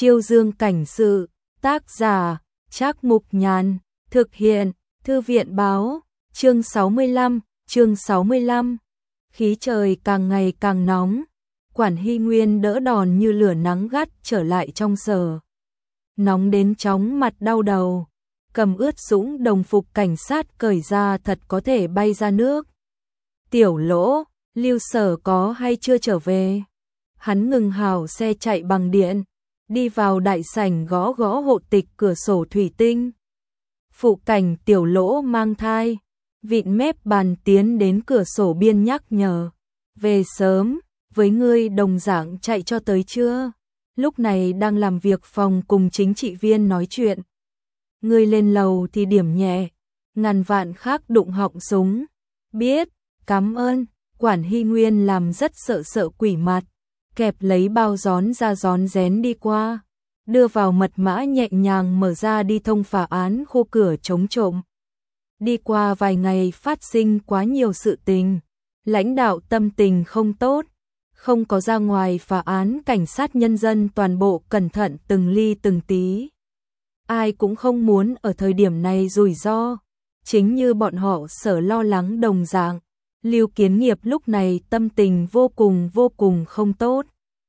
Chiêu Dương cảnh sự, tác giả, Trác Mục Nhàn, thực hiện, Thư viện báo, chương 65. Khí trời càng ngày càng nóng, Quản Hy Nguyên đỡ đòn như lửa nắng gắt trở lại trong sở. Nóng đến chóng mặt đau đầu, cầm ướt sũng đồng phục cảnh sát cởi ra thật có thể bay ra nước. Tiểu Lỗ, Lưu Sở có hay chưa trở về? Hắn ngừng hào xe chạy bằng điện, đi vào đại sảnh gõ gõ hộ tịch cửa sổ thủy tinh. Phụ cảnh Tiểu Lỗ mang thai, vịn mép bàn tiến đến cửa sổ biên nhắc nhở. Về sớm, với ngươi đồng dạng chạy cho tới chưa? Lúc này đang làm việc phòng cùng chính trị viên nói chuyện. Ngươi lên lầu thì điểm nhẹ, ngàn vạn khác đụng họng súng. Biết, cảm ơn. Quản Hy Nguyên làm rất sợ quỷ mặt, kẹp lấy bao gión ra gión rén đi qua, đưa vào mật mã nhẹ nhàng mở ra đi thông phá án khu cửa chống trộm. Đi qua vài ngày phát sinh quá nhiều sự tình, lãnh đạo tâm tình không tốt, không có ra ngoài phá án cảnh sát nhân dân toàn bộ cẩn thận từng ly từng tí. Ai cũng không muốn ở thời điểm này rủi ro, chính như bọn họ sở lo lắng đồng dạng. Lưu Kiến Nghiệp lúc này tâm tình vô cùng không tốt.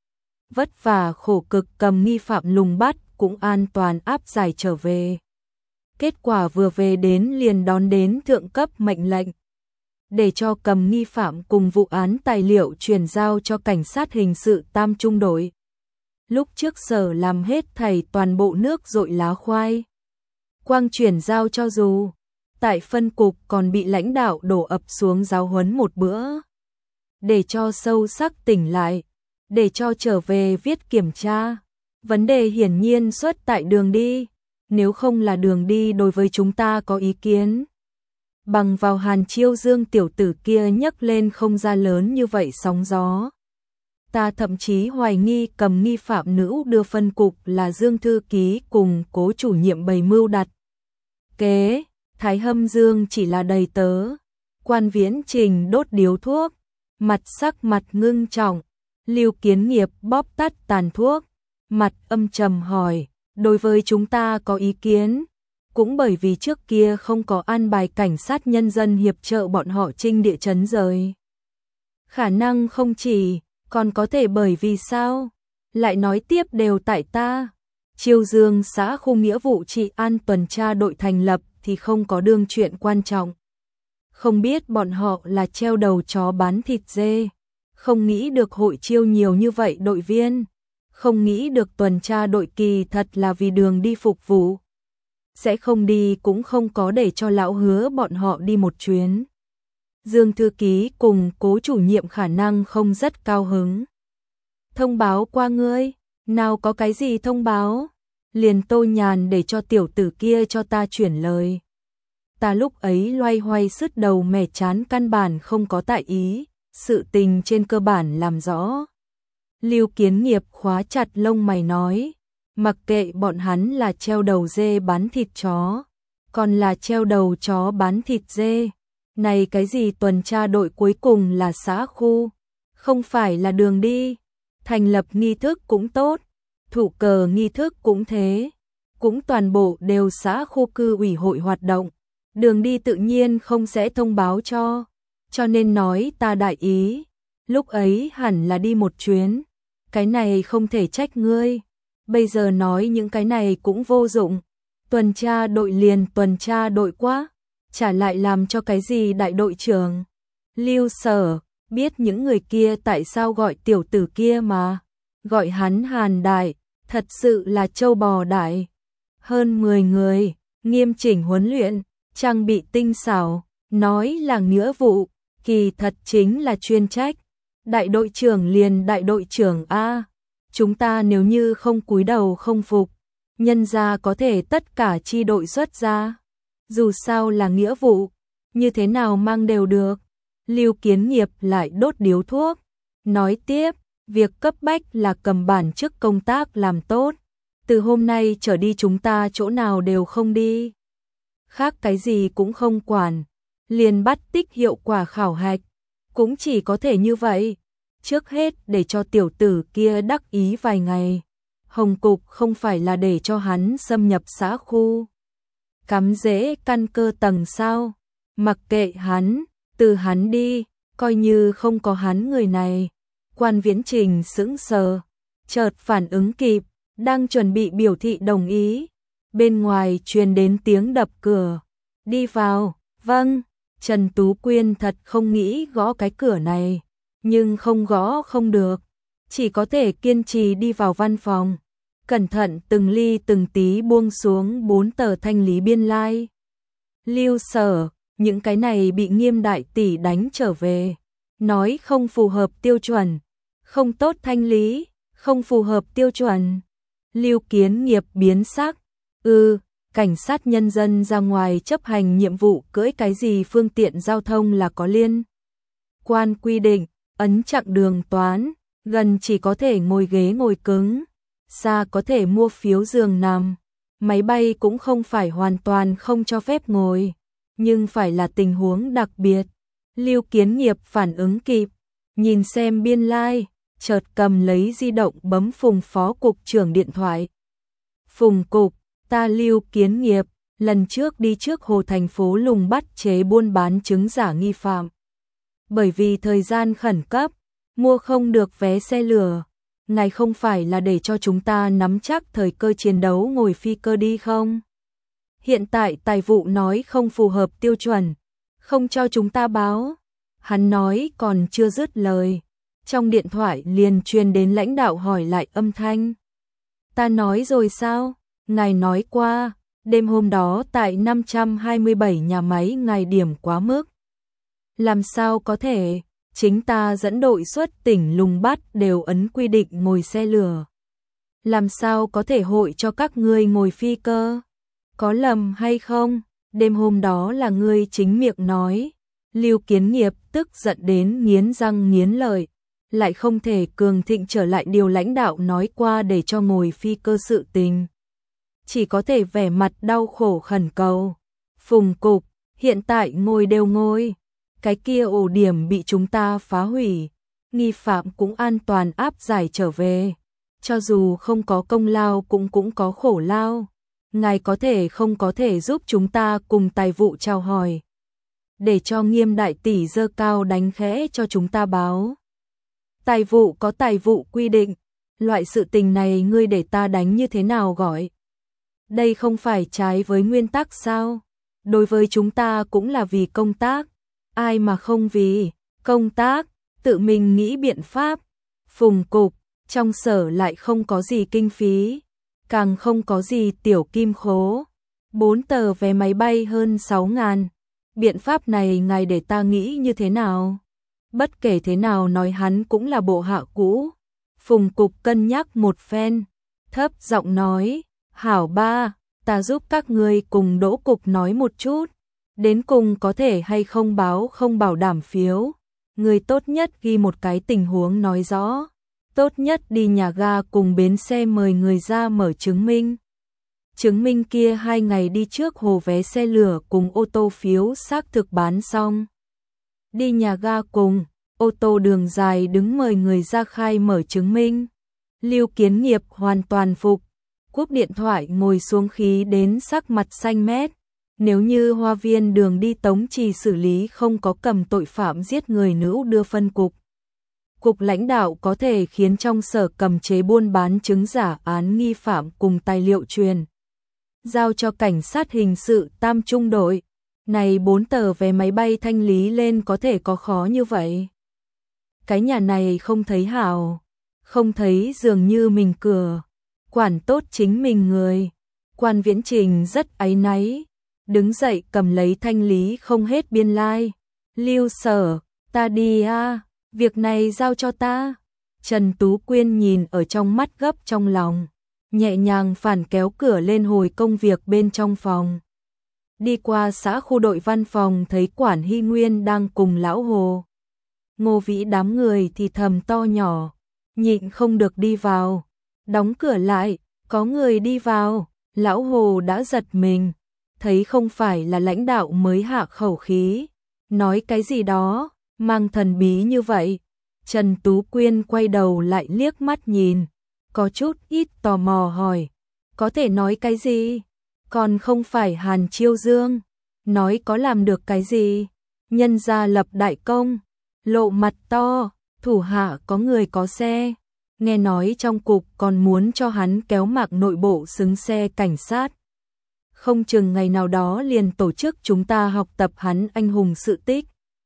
Vất vả khổ cực cầm nghi phạm lùng bắt cũng an toàn áp giải trở về. Kết quả vừa về đến liền đón đến thượng cấp mệnh lệnh, để cho cầm nghi phạm cùng vụ án tài liệu chuyển giao cho cảnh sát hình sự Tam Trung đội. Lúc trước sở làm hết thảy toàn bộ nước dội lá khoai. Quang chuyển giao cho dù tại phân cục còn bị lãnh đạo đổ ập xuống giáo huấn một bữa. Để cho sâu sắc tỉnh lại, để cho trở về viết kiểm tra. Vấn đề hiển nhiên xuất tại đường đi, nếu không là đường đi đối với chúng ta có ý kiến. Bằng vào Hàn Chiêu Dương tiểu tử kia nhấc lên không ra lớn như vậy sóng gió. Ta thậm chí hoài nghi cầm nghi phạm nữ đưa phân cục là Dương thư ký cùng Cố chủ nhiệm bày mưu đặt kế. Thái Hâm Dương chỉ là đầy tớ. Quan Viễn Trình đốt điếu thuốc, sắc mặt ngưng trọng. Lưu Kiến Nghiệp bóp tắt tàn thuốc, mặt âm trầm hỏi, đối với chúng ta có ý kiến? Cũng bởi vì trước kia không có an bài cảnh sát nhân dân hiệp trợ bọn họ trinh địa chấn rời. Khả năng không chỉ, còn có thể bởi vì sao? Lại nói tiếp đều tại ta. Chiêu Dương xã khu nghĩa vụ trị an tuần tra đội thành lập thì không có đương chuyện quan trọng. Không biết bọn họ là treo đầu chó bán thịt dê, không nghĩ được hội chiêu nhiều như vậy đội viên, không nghĩ được tuần tra đội kỳ thật là vì đường đi phục vụ. Sẽ không đi cũng không có để cho lão Hứa bọn họ đi một chuyến. Dương thư ký cùng Cố chủ nhiệm khả năng không rất cao hứng. Thông báo qua ngươi, nào có cái gì thông báo? Liền Tô Nhàn để cho tiểu tử kia cho ta chuyển lời. Ta lúc ấy loay hoay sứt đầu mẻ chán căn bản không có tại ý, sự tình trên cơ bản làm rõ. Lưu Kiến Nghiệp khóa chặt lông mày nói, mặc kệ bọn hắn là treo đầu dê bán thịt chó, còn là treo đầu chó bán thịt dê. Này cái gì tuần tra đội cuối cùng là xã khu, không phải là đường đi. Thành lập nghi thức cũng tốt, thủ cờ nghi thức cũng thế, cũng toàn bộ đều xã khu cư ủy hội hoạt động, đường đi tự nhiên không sẽ thông báo cho nên nói ta đại ý, lúc ấy hẳn là đi một chuyến, cái này không thể trách ngươi, bây giờ nói những cái này cũng vô dụng, tuần tra đội liền tuần tra đội quá, trả lại làm cho cái gì đại đội trưởng. Lưu Sở, biết những người kia tại sao gọi tiểu tử kia mà, gọi hắn Hàn Đại, thật sự là châu bò đại. Hơn 10 người, nghiêm chỉnh huấn luyện, trang bị tinh xảo, nói là nghĩa vụ, kỳ thật chính là chuyên trách. Đại đội trưởng liền đại đội trưởng A, chúng ta nếu như không cúi đầu không phục, nhân ra có thể tất cả chi đội xuất ra. Dù sao là nghĩa vụ, như thế nào mang đều được. Lưu Kiến Nghiệp lại đốt điếu thuốc, nói tiếp, việc cấp bách là cầm bản chức công tác làm tốt. Từ hôm nay trở đi chúng ta chỗ nào đều không đi. Khác cái gì cũng không quản, liền bắt tích hiệu quả khảo hạch. Cũng chỉ có thể như vậy. Trước hết để cho tiểu tử kia đắc ý vài ngày. Hồng Cục không phải là để cho hắn xâm nhập xã khu, cắm rễ căn cơ tầng sao? Mặc kệ hắn, từ hắn đi, coi như không có hắn người này. Quan Viễn Trình sững sờ, chợt phản ứng kịp, đang chuẩn bị biểu thị đồng ý. Bên ngoài truyền đến tiếng đập cửa. Đi vào, vâng. Trần Tú Quyên thật không nghĩ gõ cái cửa này, nhưng không gõ không được, chỉ có thể kiên trì đi vào văn phòng. Cẩn thận từng ly từng tí buông xuống 4 tờ thanh lý biên lai. Lưu Sở, những cái này bị Nghiêm đại tỷ đánh trở về, nói không phù hợp tiêu chuẩn, không tốt thanh lý, không phù hợp tiêu chuẩn. Lưu Kiến Nghiệp biến sắc, cảnh sát nhân dân ra ngoài chấp hành nhiệm vụ cưỡi cái gì phương tiện giao thông là có liên quan quy định, ấn chặng đường toán, gần chỉ có thể ngồi ghế ngồi cứng, xa có thể mua phiếu giường nằm, máy bay cũng không phải hoàn toàn không cho phép ngồi, nhưng phải là tình huống đặc biệt. Lưu Kiến Nghiệp phản ứng kịp, nhìn xem biên lai, chợt cầm lấy di động bấm Phùng phó cục trưởng điện thoại. Phùng cục, ta Lưu Kiến Nghiệp, lần trước đi trước Hồ thành phố lùng bắt chế buôn bán chứng giả nghi phạm. Bởi vì thời gian khẩn cấp, mua không được vé xe lửa, ngài không phải là để cho chúng ta nắm chắc thời cơ chiến đấu ngồi phi cơ đi không? Hiện tại tài vụ nói không phù hợp tiêu chuẩn, không cho chúng ta báo. Hắn nói còn chưa dứt lời, trong điện thoại liền truyền đến lãnh đạo hỏi lại âm thanh. Ta nói rồi sao? Ngài nói qua, đêm hôm đó tại 527 nhà máy ngài điểm quá mức. Làm sao có thể, chính ta dẫn đội xuất tỉnh lùng bắt đều ấn quy định ngồi xe lửa. Làm sao có thể hội cho các ngươi ngồi phi cơ? Có lầm hay không? Đêm hôm đó là ngươi chính miệng nói. Lưu Kiến Nghiệp tức giận đến nghiến răng nghiến lợi, lại không thể cường thịnh trở lại điều lãnh đạo nói qua để cho ngồi phi cơ sự tình. Chỉ có thể vẻ mặt đau khổ khẩn cầu. Phùng cục, hiện tại ngồi đều ngồi. Cái kia ổ điểm bị chúng ta phá hủy, nghi phạm cũng an toàn áp giải trở về. Cho dù không có công lao cũng có khổ lao. Ngài có thể không có thể giúp chúng ta cùng tài vụ chào hỏi, để cho Nghiêm đại tỷ dơ cao đánh khẽ cho chúng ta báo. Tài vụ có tài vụ quy định, loại sự tình này ngươi để ta đánh như thế nào gọi? Đây không phải trái với nguyên tắc sao? Đối với chúng ta cũng là vì công tác, ai mà không vì công tác, tự mình nghĩ biện pháp. Phùng cục, trong sở lại không có gì kinh phí, càng không có gì tiểu kim khố. 4 tờ vé máy bay hơn 6.000. Biện pháp này ngài để ta nghĩ như thế nào? Bất kể thế nào nói hắn cũng là bộ hạ cũ. Phùng cục cân nhắc một phen, thấp giọng nói, hảo ba, ta giúp các ngươi cùng Đỗ cục nói một chút. Đến cùng có thể hay không báo không bảo đảm phiếu. Người tốt nhất ghi một cái tình huống nói rõ. Tốt nhất đi nhà ga cùng bến xe mời người ra mở chứng minh. Chứng minh kia 2 ngày đi trước hồ vé xe lửa cùng ô tô phiếu xác thực bán xong. Đi nhà ga cùng, ô tô đường dài đứng mời người ra khai mở chứng minh. Lưu Kiến Nghiệp hoàn toàn phục, cúp điện thoại ngồi xuống khí đến sắc mặt xanh mét. Nếu như Hoa Viên đường đi Tống Trì xử lý không có cầm tội phạm giết người nữ đưa phân cục. Cục lãnh đạo có thể khiến trong sở cầm chế buôn bán chứng giả án nghi phạm cùng tài liệu truyền. Giao cho cảnh sát hình sự tam trung đội. Này 4 tờ vé máy bay thanh lý lên có thể có khó như vậy. Cái nhà này không thấy hảo, không thấy dường như mình cửa, quản tốt chính mình người. Quan Viễn Trình rất áy náy, đứng dậy cầm lấy thanh lý không hết biên lai. Lưu Sở, ta đi a, việc này giao cho ta. Trần Tú Quyên nhìn ở trong mắt gấp trong lòng, nhẹ nhàng phản kéo cửa lên hồi công việc bên trong phòng. Đi qua xã khu đội văn phòng thấy Quản Hy Nguyên đang cùng lão Hồ. Ngô Vĩ đám người thì thầm to nhỏ, nhịn không được đi vào. Đóng cửa lại, có người đi vào, lão Hồ đã giật mình, thấy không phải là lãnh đạo mới hạ khẩu khí, nói cái gì đó, mang thần bí như vậy. Trần Tú Quyên quay đầu lại liếc mắt nhìn, có chút ít tò mò hỏi, có thể nói cái gì? Còn không phải Hàn Chiêu Dương, nói có làm được cái gì? Nhân gia lập đại công, lộ mặt to, thủ hạ có người có xe, nghe nói trong cục còn muốn cho hắn kéo mạc nội bộ xứng xe cảnh sát. Không chừng ngày nào đó liền tổ chức chúng ta học tập hắn anh hùng sự tích.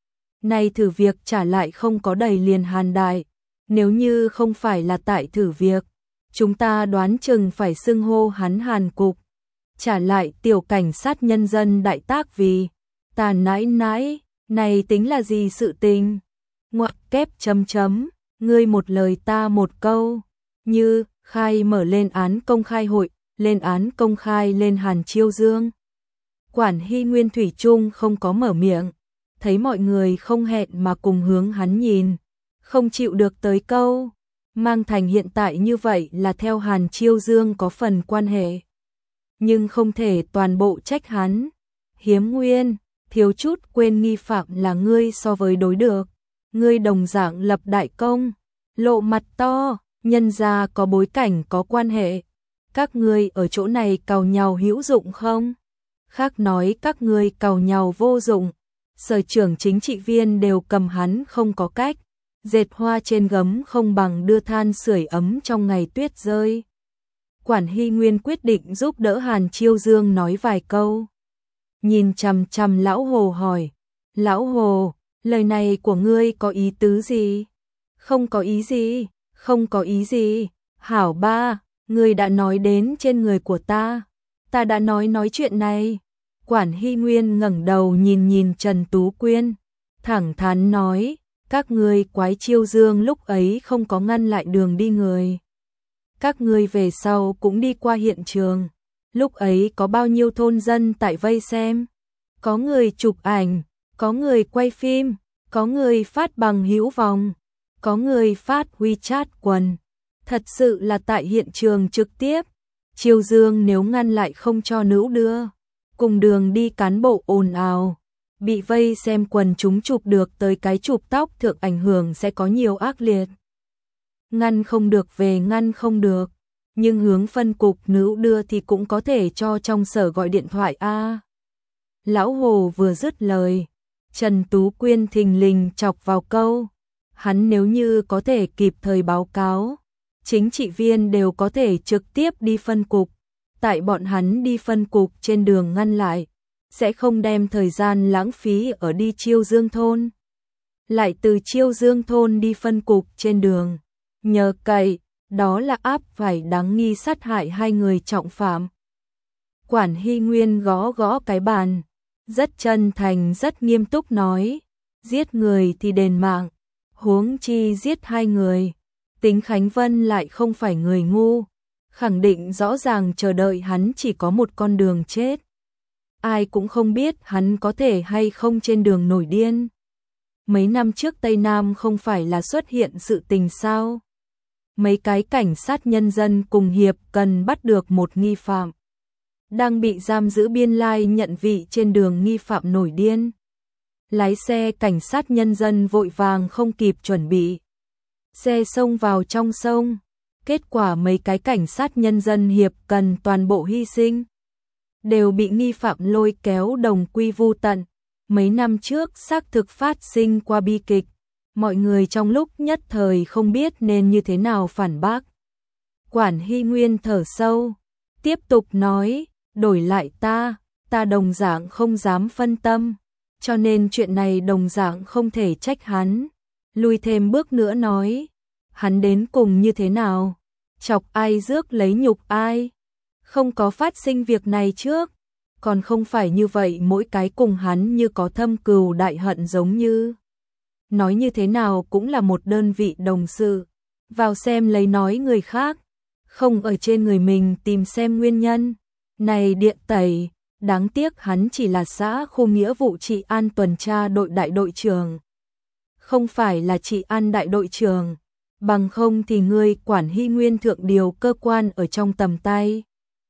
Này thử việc trả lại không có đầy liền Hàn đại, nếu như không phải là tại thử việc, chúng ta đoán chừng phải xưng hô hắn Hàn cục. Trả lại tiểu cảnh sát nhân dân đại tác vì, ta nãi nãi, này tính là gì sự tình? Ngoặc kép chấm chấm, ngươi một lời ta một câu, như khai mở lên án công khai hội, lên án công khai lên Hàn Chiêu Dương. Quản Hy Nguyên thủy chung không có mở miệng, thấy mọi người không hẹn mà cùng hướng hắn nhìn, không chịu được tới câu, mang thành hiện tại như vậy là theo Hàn Chiêu Dương có phần quan hệ. Nhưng không thể toàn bộ trách hắn, hiếm nguyên, thiếu chút quên nghi phạm là ngươi so với đối được, ngươi đồng dạng lập đại công, lộ mặt to, nhân ra có bối cảnh có quan hệ, các ngươi ở chỗ này càu nhau hữu dụng không? Khác nói các ngươi càu nhau vô dụng, sở trưởng chính trị viên đều cầm hắn không có cách, dệt hoa trên gấm không bằng đưa than sưởi ấm trong ngày tuyết rơi. Quản Hy Nguyên quyết định giúp đỡ Hàn Chiêu Dương nói vài câu. Nhìn chằm chằm Lão Hồ hỏi, Lão Hồ, lời này của ngươi có ý tứ gì? Không có ý gì, không có ý gì, hảo ba, ngươi đã nói đến trên người của ta đã nói chuyện này. Quản Hy Nguyên ngẩng đầu nhìn nhìn Trần Tú Quyên, thẳng thắn nói, các ngươi quái Chiêu Dương lúc ấy không có ngăn lại đường đi người. Các ngươi về sau cũng đi qua hiện trường, lúc ấy có bao nhiêu thôn dân tại vây xem, có người chụp ảnh, có người quay phim, có người phát bằng hữu vòng, có người phát WeChat quần, thật sự là tại hiện trường trực tiếp. Chiêu Dương nếu ngăn lại không cho nữ đưa, cùng đường đi cán bộ ồn ào, bị vây xem quần chúng chụp được tới cái chụp tóc thượng ảnh hưởng sẽ có nhiều ác liệt. Ngăn không được về ngăn không được, nhưng hướng phân cục nữ đưa thì cũng có thể cho trong sở gọi điện thoại a. Lão Hồ vừa dứt lời, Trần Tú Quyên thình lình chọc vào câu, hắn nếu như có thể kịp thời báo cáo, chính trị viên đều có thể trực tiếp đi phân cục, tại bọn hắn đi phân cục trên đường ngăn lại, sẽ không đem thời gian lãng phí ở đi Chiêu Dương thôn. Lại từ Chiêu Dương thôn đi phân cục trên đường, nhờ cậy, đó là áp phải đáng nghi sát hại hai người trọng phạm. Quản Hy Nguyên gõ gõ cái bàn, rất chân thành rất nghiêm túc nói, giết người thì đền mạng, huống chi giết hai người. Tính Khánh Vân lại không phải người ngu, khẳng định rõ ràng chờ đợi hắn chỉ có một con đường chết. Ai cũng không biết hắn có thể hay không trên đường nổi điên. Mấy năm trước Tây Nam không phải là xuất hiện sự tình sao? Mấy cái cảnh sát nhân dân cùng hiệp cần bắt được một nghi phạm. Đang bị giam giữ biên lai nhận vị trên đường nghi phạm nổi điên. Lái xe cảnh sát nhân dân vội vàng không kịp chuẩn bị. Xe xông vào trong sông. Kết quả mấy cái cảnh sát nhân dân hiệp cần toàn bộ hy sinh. Đều bị nghi phạm lôi kéo đồng quy vu tận. Mấy năm trước xác thực phát sinh qua bi kịch. Mọi người trong lúc nhất thời không biết nên như thế nào phản bác. Quản Hy Nguyên thở sâu, tiếp tục nói, đổi lại ta đồng dạng không dám phân tâm, cho nên chuyện này đồng dạng không thể trách hắn. Lùi thêm bước nữa nói, hắn đến cùng như thế nào, chọc ai rước lấy nhục ai, không có phát sinh việc này trước, còn không phải như vậy mỗi cái cùng hắn như có thâm cừu đại hận giống như. Nói như thế nào cũng là một đơn vị đồng sự, vào xem lấy nói người khác, không ở trên người mình tìm xem nguyên nhân. Này điện tẩy, đáng tiếc hắn chỉ là xã khu nghĩa vụ trị an tuần tra đội đại đội trưởng. Không phải là trị an đại đội trưởng, bằng không thì ngươi Quản Hy Nguyên thượng điều cơ quan ở trong tầm tay.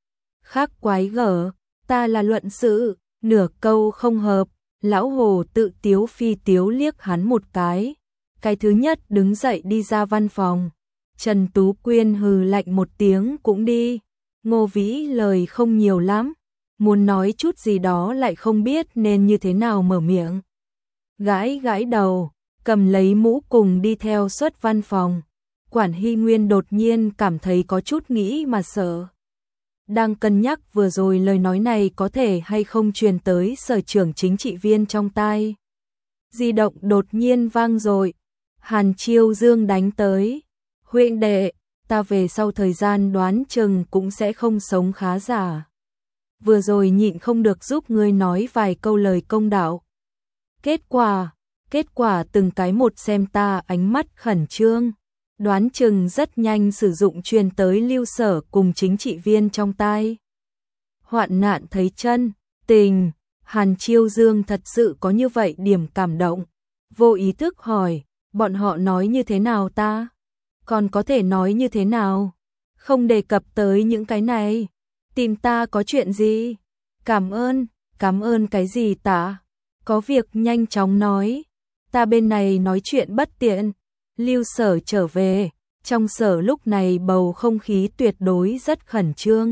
Khác quái gở, ta là luận sự, nửa câu không hợp. Lão Hồ tự tiếu phi tiếu liếc hắn một cái thứ nhất đứng dậy đi ra văn phòng, Trần Tú Quyên hừ lạnh một tiếng cũng đi. Ngô Vĩ lời không nhiều lắm, muốn nói chút gì đó lại không biết nên như thế nào mở miệng. Gãi gãi đầu, cầm lấy mũ cùng đi theo xuất văn phòng. Quản Hy Nguyên đột nhiên cảm thấy có chút nghĩ mà sợ. Đang cân nhắc vừa rồi lời nói này có thể hay không truyền tới sở trưởng chính trị viên trong tai. Di động đột nhiên vang dội. Hàn Chiêu Dương đánh tới. Huynh đệ, ta về sau thời gian đoán chừng cũng sẽ không sống khá giả. Vừa rồi nhịn không được giúp ngươi nói vài câu lời công đạo. Kết quả từng cái một xem ta ánh mắt khẩn trương. Đoán chừng rất nhanh sử dụng truyền tới Lưu Sở cùng chính trị viên trong tai. Hoạn nạn thấy chân, tình, Hàn Chiêu Dương thật sự có như vậy điểm cảm động. Vô ý thức hỏi, bọn họ nói như thế nào ta? Còn có thể nói như thế nào? Không đề cập tới những cái này. Tìm ta có chuyện gì? Cảm ơn cái gì ta? Có việc nhanh chóng nói. Ta bên này nói chuyện bất tiện. Lưu Sở trở về, trong sở lúc này bầu không khí tuyệt đối rất khẩn trương.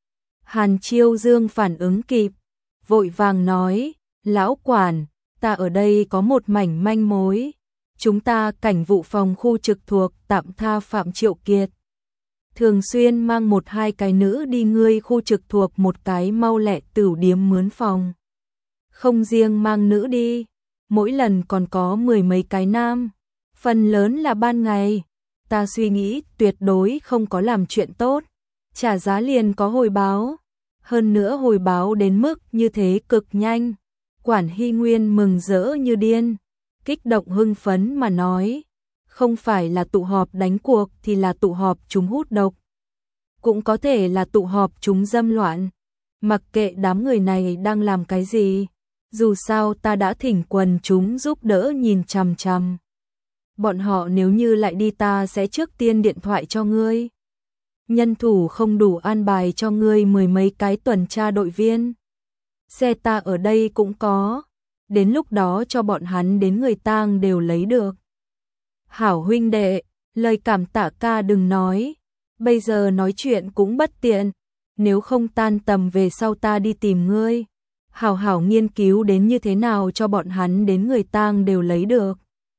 Hàn Chiêu Dương phản ứng kịp, vội vàng nói, lão quản, ta ở đây có một mảnh manh mối. Chúng ta cảnh vụ phòng khu trực thuộc tạm tha Phạm Triệu Kiệt. Thường xuyên mang một hai cái nữ đi ngươi khu trực thuộc một cái mau lẹ tửu điếm mướn phòng. Không riêng mang nữ đi, mỗi lần còn có mười mấy cái nam. Phần lớn là ban ngày, ta suy nghĩ tuyệt đối không có làm chuyện tốt, trả giá liền có hồi báo, hơn nữa hồi báo đến mức như thế cực nhanh. Quản Hy Nguyên mừng rỡ như điên, kích động hưng phấn mà nói, không phải là tụ họp đánh cuộc thì là tụ họp chúng hút độc, cũng có thể là tụ họp chúng dâm loạn, mặc kệ đám người này đang làm cái gì, dù sao ta đã thỉnh quần chúng giúp đỡ nhìn chằm chằm. Bọn họ nếu như lại đi ta sẽ trước tiên điện thoại cho ngươi. Nhân thủ không đủ an bài cho ngươi mười mấy cái tuần tra đội viên. Xe ta ở đây cũng có. Đến lúc đó cho bọn hắn đến người tang đều lấy được. Hảo huynh đệ, lời cảm tạ ca đừng nói. Bây giờ nói chuyện cũng bất tiện. Nếu không tan tầm về sau ta đi tìm ngươi. Hảo nghiên cứu đến như thế nào cho bọn hắn đến người tang đều lấy được.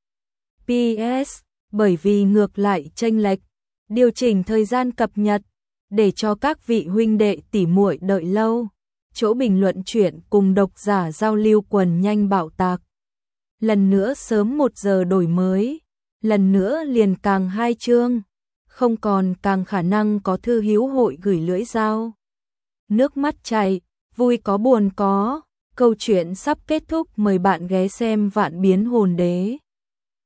PS, bởi vì ngược lại chênh lệch, điều chỉnh thời gian cập nhật, để cho các vị huynh đệ tỉ muội đợi lâu. Chỗ bình luận chuyện cùng độc giả giao lưu quần nhanh bạo tạc. Lần nữa sớm 1 giờ đổi mới, lần nữa liền càng 2 chương, không còn càng khả năng có thư hữu hội gửi lưỡi dao. Nước mắt chảy, vui có buồn có, câu chuyện sắp kết thúc, mời bạn ghé xem Vạn Biến Hồn Đế.